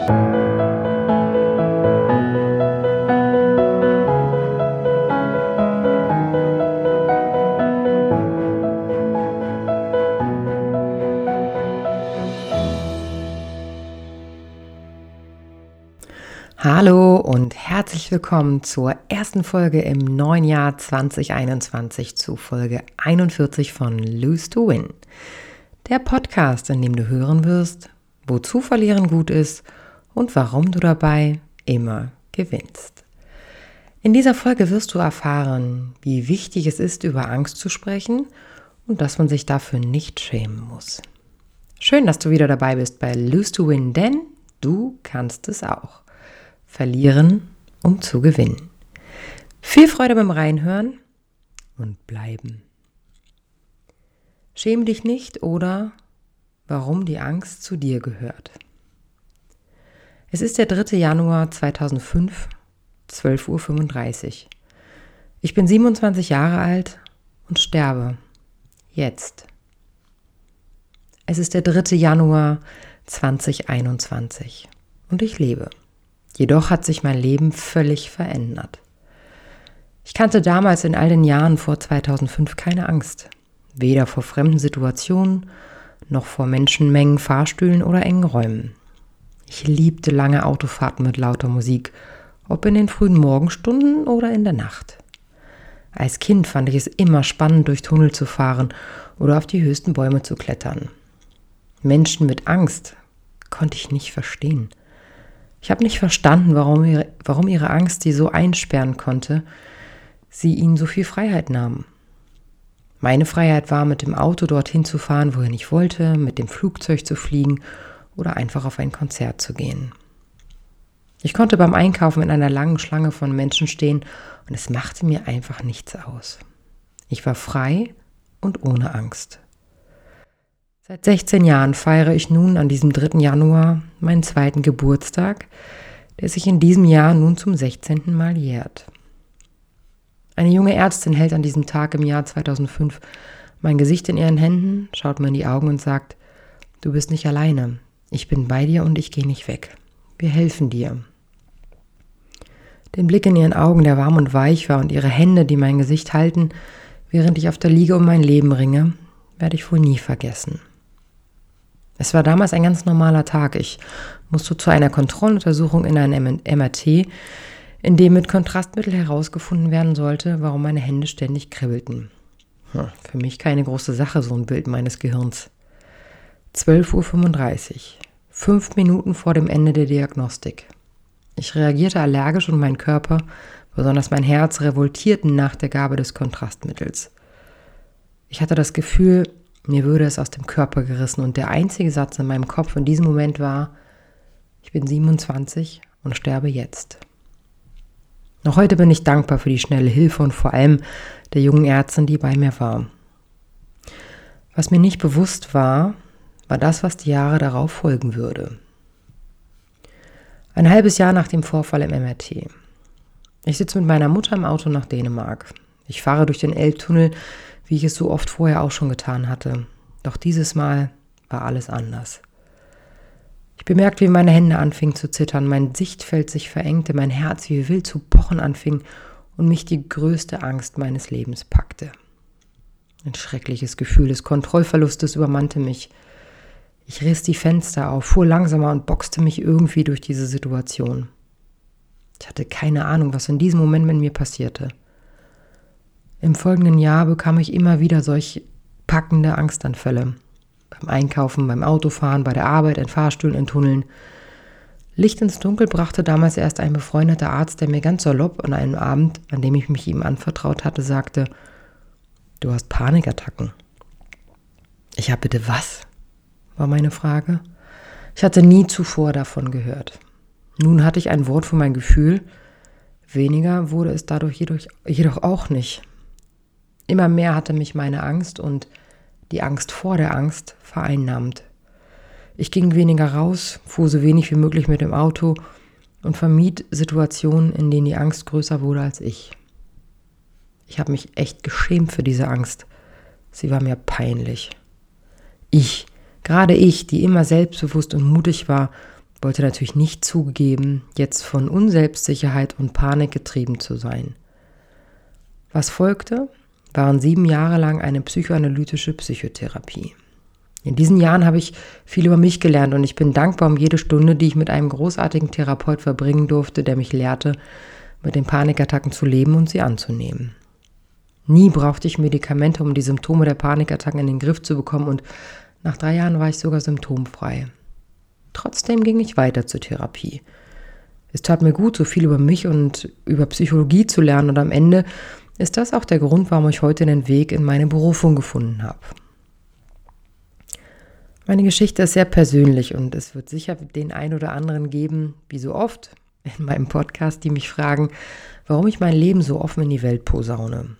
Hallo und herzlich willkommen zur ersten Folge im neuen Jahr 2021 zu Folge 41 von Lose to Win. Der Podcast, in dem du hören wirst, wozu Verlieren gut ist und warum du dabei immer gewinnst. In dieser Folge wirst du erfahren, wie wichtig es ist, über Angst zu sprechen und dass man sich dafür nicht schämen muss. Schön, dass du wieder dabei bist bei Lose to Win, denn du kannst es auch. Verlieren, um zu gewinnen. Viel Freude beim Reinhören und bleiben. Schäme dich nicht oder warum die Angst zu dir gehört. Es ist der 3. Januar 2005, 12:35 Uhr. Ich bin 27 Jahre alt und sterbe. Jetzt. Es ist der 3. Januar 2021 und ich lebe. Jedoch hat sich mein Leben völlig verändert. Ich kannte damals in all den Jahren vor 2005 keine Angst. Weder vor fremden Situationen, noch vor Menschenmengen, Fahrstühlen oder engen Räumen. Ich liebte lange Autofahrten mit lauter Musik, ob in den frühen Morgenstunden oder in der Nacht. Als Kind fand ich es immer spannend, durch Tunnel zu fahren oder auf die höchsten Bäume zu klettern. Menschen mit Angst konnte ich nicht verstehen. Ich habe nicht verstanden, warum ihre Angst sie so einsperren konnte, sie ihnen so viel Freiheit nahm. Meine Freiheit war, mit dem Auto dorthin zu fahren, wohin ich wollte, mit dem Flugzeug zu fliegen oder einfach auf ein Konzert zu gehen. Ich konnte beim Einkaufen in einer langen Schlange von Menschen stehen und es machte mir einfach nichts aus. Ich war frei und ohne Angst. Seit 16 Jahren feiere ich nun an diesem 3. Januar meinen 2. Geburtstag, der sich in diesem Jahr nun zum 16. Mal jährt. Eine junge Ärztin hält an diesem Tag im Jahr 2005 mein Gesicht in ihren Händen, schaut mir in die Augen und sagt: Du bist nicht alleine, ich bin bei dir und ich gehe nicht weg. Wir helfen dir. Den Blick in ihren Augen, der warm und weich war, und ihre Hände, die mein Gesicht halten, während ich auf der Liege um mein Leben ringe, werde ich wohl nie vergessen. Es war damals ein ganz normaler Tag. Ich musste zu einer Kontrolluntersuchung in ein MRT, in dem mit Kontrastmittel herausgefunden werden sollte, warum meine Hände ständig kribbelten. Für mich keine große Sache, so ein Bild meines Gehirns. 12:35 Uhr, 5 Minuten vor dem Ende der Diagnostik. Ich reagierte allergisch und mein Körper, besonders mein Herz, revoltierten nach der Gabe des Kontrastmittels. Ich hatte das Gefühl, mir würde es aus dem Körper gerissen und der einzige Satz in meinem Kopf in diesem Moment war: Ich bin 27 und sterbe jetzt. Noch heute bin ich dankbar für die schnelle Hilfe und vor allem der jungen Ärztin, die bei mir war. Was mir nicht bewusst war, war das, was die Jahre darauf folgen würde. Ein halbes Jahr nach dem Vorfall im MRT. Ich sitze mit meiner Mutter im Auto nach Dänemark. Ich fahre durch den Elbtunnel, wie ich es so oft vorher auch schon getan hatte. Doch dieses Mal war alles anders. Ich bemerkte, wie meine Hände anfingen zu zittern, mein Sichtfeld sich verengte, mein Herz wie wild zu pochen anfing und mich die größte Angst meines Lebens packte. Ein schreckliches Gefühl des Kontrollverlustes übermannte mich. Ich riss die Fenster auf, fuhr langsamer und boxte mich irgendwie durch diese Situation. Ich hatte keine Ahnung, was in diesem Moment mit mir passierte. Im folgenden Jahr bekam ich immer wieder solch packende Angstanfälle. Beim Einkaufen, beim Autofahren, bei der Arbeit, in Fahrstühlen, in Tunneln. Licht ins Dunkel brachte damals erst ein befreundeter Arzt, der mir ganz salopp an einem Abend, an dem ich mich ihm anvertraut hatte, sagte: Du hast Panikattacken. Ich habe bitte was? War meine Frage. Ich hatte nie zuvor davon gehört. Nun hatte ich ein Wort für mein Gefühl. Weniger wurde es dadurch jedoch auch nicht. Immer mehr hatte mich meine Angst und die Angst vor der Angst vereinnahmt. Ich ging weniger raus, fuhr so wenig wie möglich mit dem Auto und vermied Situationen, in denen die Angst größer wurde als ich. Ich habe mich echt geschämt für diese Angst. Sie war mir peinlich. Gerade ich, die immer selbstbewusst und mutig war, wollte natürlich nicht zugeben, jetzt von Unselbstsicherheit und Panik getrieben zu sein. Was folgte, waren 7 Jahre lang eine psychoanalytische Psychotherapie. In diesen Jahren habe ich viel über mich gelernt und ich bin dankbar um jede Stunde, die ich mit einem großartigen Therapeut verbringen durfte, der mich lehrte, mit den Panikattacken zu leben und sie anzunehmen. Nie brauchte ich Medikamente, um die Symptome der Panikattacken in den Griff zu bekommen und nach 3 Jahren war ich sogar symptomfrei. Trotzdem ging ich weiter zur Therapie. Es tat mir gut, so viel über mich und über Psychologie zu lernen und am Ende ist das auch der Grund, warum ich heute den Weg in meine Berufung gefunden habe. Meine Geschichte ist sehr persönlich und es wird sicher den einen oder anderen geben, wie so oft in meinem Podcast, die mich fragen, warum ich mein Leben so offen in die Welt posaune.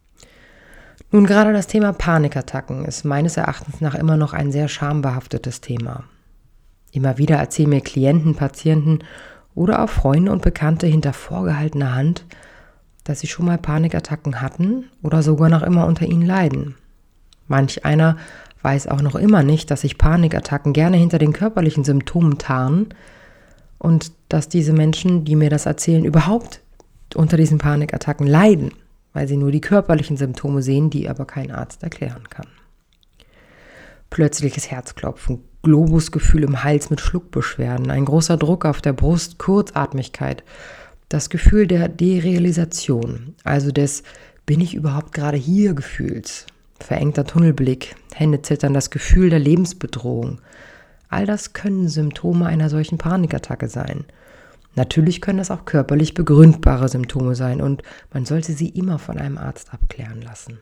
Nun, gerade das Thema Panikattacken ist meines Erachtens nach immer noch ein sehr schambehaftetes Thema. Immer wieder erzählen mir Klienten, Patienten oder auch Freunde und Bekannte hinter vorgehaltener Hand, dass sie schon mal Panikattacken hatten oder sogar noch immer unter ihnen leiden. Manch einer weiß auch noch immer nicht, dass sich Panikattacken gerne hinter den körperlichen Symptomen tarnen und dass diese Menschen, die mir das erzählen, überhaupt unter diesen Panikattacken leiden, weil sie nur die körperlichen Symptome sehen, die aber kein Arzt erklären kann. Plötzliches Herzklopfen, Globusgefühl im Hals mit Schluckbeschwerden, ein großer Druck auf der Brust, Kurzatmigkeit, das Gefühl der Derealisation, also des Bin ich überhaupt gerade hier Gefühls, verengter Tunnelblick, Hände zittern, das Gefühl der Lebensbedrohung. All das können Symptome einer solchen Panikattacke sein. Natürlich können das auch körperlich begründbare Symptome sein und man sollte sie immer von einem Arzt abklären lassen.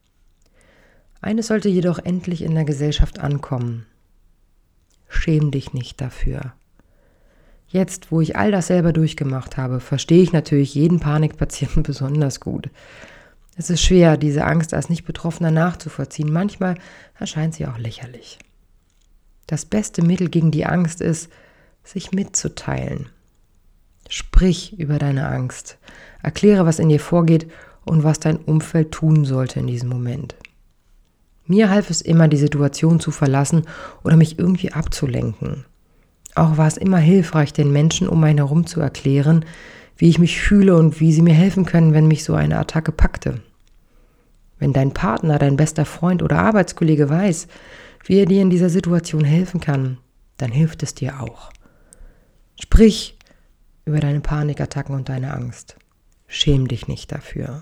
Eines sollte jedoch endlich in der Gesellschaft ankommen. Schäm dich nicht dafür. Jetzt, wo ich all das selber durchgemacht habe, verstehe ich natürlich jeden Panikpatienten besonders gut. Es ist schwer, diese Angst als Nicht-Betroffener nachzuvollziehen. Manchmal erscheint sie auch lächerlich. Das beste Mittel gegen die Angst ist, sich mitzuteilen. Sprich über deine Angst. Erkläre, was in dir vorgeht und was dein Umfeld tun sollte in diesem Moment. Mir half es immer, die Situation zu verlassen oder mich irgendwie abzulenken. Auch war es immer hilfreich, den Menschen um mich herum zu erklären, wie ich mich fühle und wie sie mir helfen können, wenn mich so eine Attacke packte. Wenn dein Partner, dein bester Freund oder Arbeitskollege weiß, wie er dir in dieser Situation helfen kann, dann hilft es dir auch. Sprich über deine Panikattacken und deine Angst. Schäm dich nicht dafür.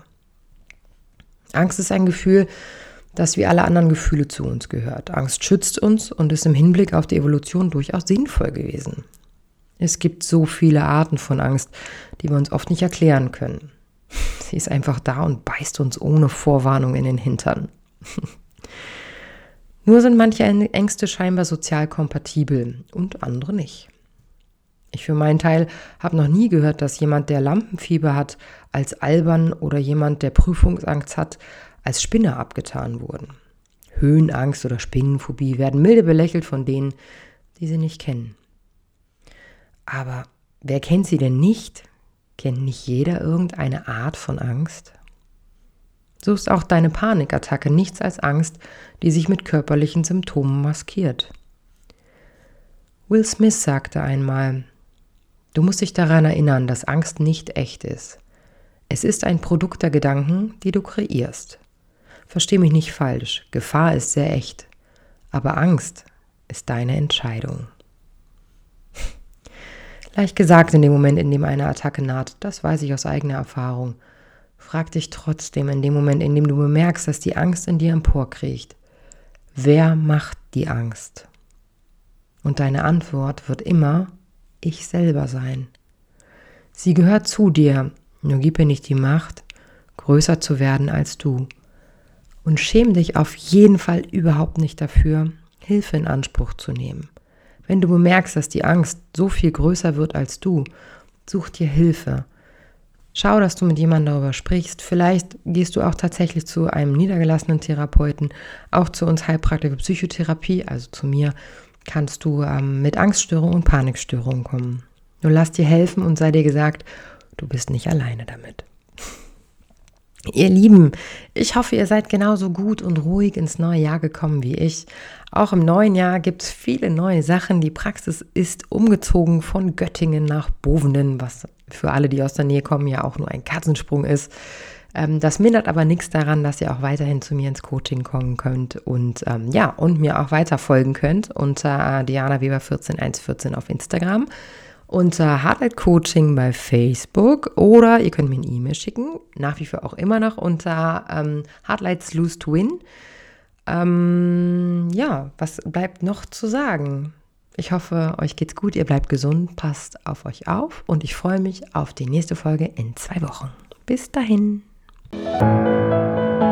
Angst ist ein Gefühl, das wie alle anderen Gefühle zu uns gehört. Angst schützt uns und ist im Hinblick auf die Evolution durchaus sinnvoll gewesen. Es gibt so viele Arten von Angst, die wir uns oft nicht erklären können. Sie ist einfach da und beißt uns ohne Vorwarnung in den Hintern. Nur sind manche Ängste scheinbar sozial kompatibel und andere nicht. Ich für meinen Teil habe noch nie gehört, dass jemand, der Lampenfieber hat, als albern oder jemand, der Prüfungsangst hat, als Spinner abgetan wurden. Höhenangst oder Spinnenphobie werden milde belächelt von denen, die sie nicht kennen. Aber wer kennt sie denn nicht? Kennt nicht jeder irgendeine Art von Angst? So ist auch deine Panikattacke nichts als Angst, die sich mit körperlichen Symptomen maskiert. Will Smith sagte einmal, du musst dich daran erinnern, dass Angst nicht echt ist. Es ist ein Produkt der Gedanken, die du kreierst. Versteh mich nicht falsch, Gefahr ist sehr echt, aber Angst ist deine Entscheidung. Leicht gesagt in dem Moment, in dem eine Attacke naht, das weiß ich aus eigener Erfahrung. Frag dich trotzdem in dem Moment, in dem du bemerkst, dass die Angst in dir emporkriecht. Wer macht die Angst? Und deine Antwort wird immer ich selber sein. Sie gehört zu dir, nur gib ihr nicht die Macht, größer zu werden als du. Und schäm dich auf jeden Fall überhaupt nicht dafür, Hilfe in Anspruch zu nehmen. Wenn du bemerkst, dass die Angst so viel größer wird als du, such dir Hilfe. Schau, dass du mit jemandem darüber sprichst. Vielleicht gehst du auch tatsächlich zu einem niedergelassenen Therapeuten, auch zu uns Heilpraktiker Psychotherapie, also zu mir, kannst du mit Angststörungen und Panikstörungen kommen. Nur lass dir helfen und sei dir gesagt, du bist nicht alleine damit. Ihr Lieben, ich hoffe, ihr seid genauso gut und ruhig ins neue Jahr gekommen wie ich. Auch im neuen Jahr gibt es viele neue Sachen. Die Praxis ist umgezogen von Göttingen nach Bovenen, was für alle, die aus der Nähe kommen, ja auch nur ein Katzensprung ist. Das mindert aber nichts daran, dass ihr auch weiterhin zu mir ins Coaching kommen könnt und und mir auch weiter folgen könnt unter Diana Weber 14114 auf Instagram, unter Heartlight Coaching bei Facebook oder ihr könnt mir eine E-Mail schicken, nach wie vor auch immer noch unter Heartlights Lose to Win. Was bleibt noch zu sagen? Ich hoffe, euch geht's gut, ihr bleibt gesund, passt auf euch auf und ich freue mich auf die nächste Folge in 2 Wochen. Bis dahin.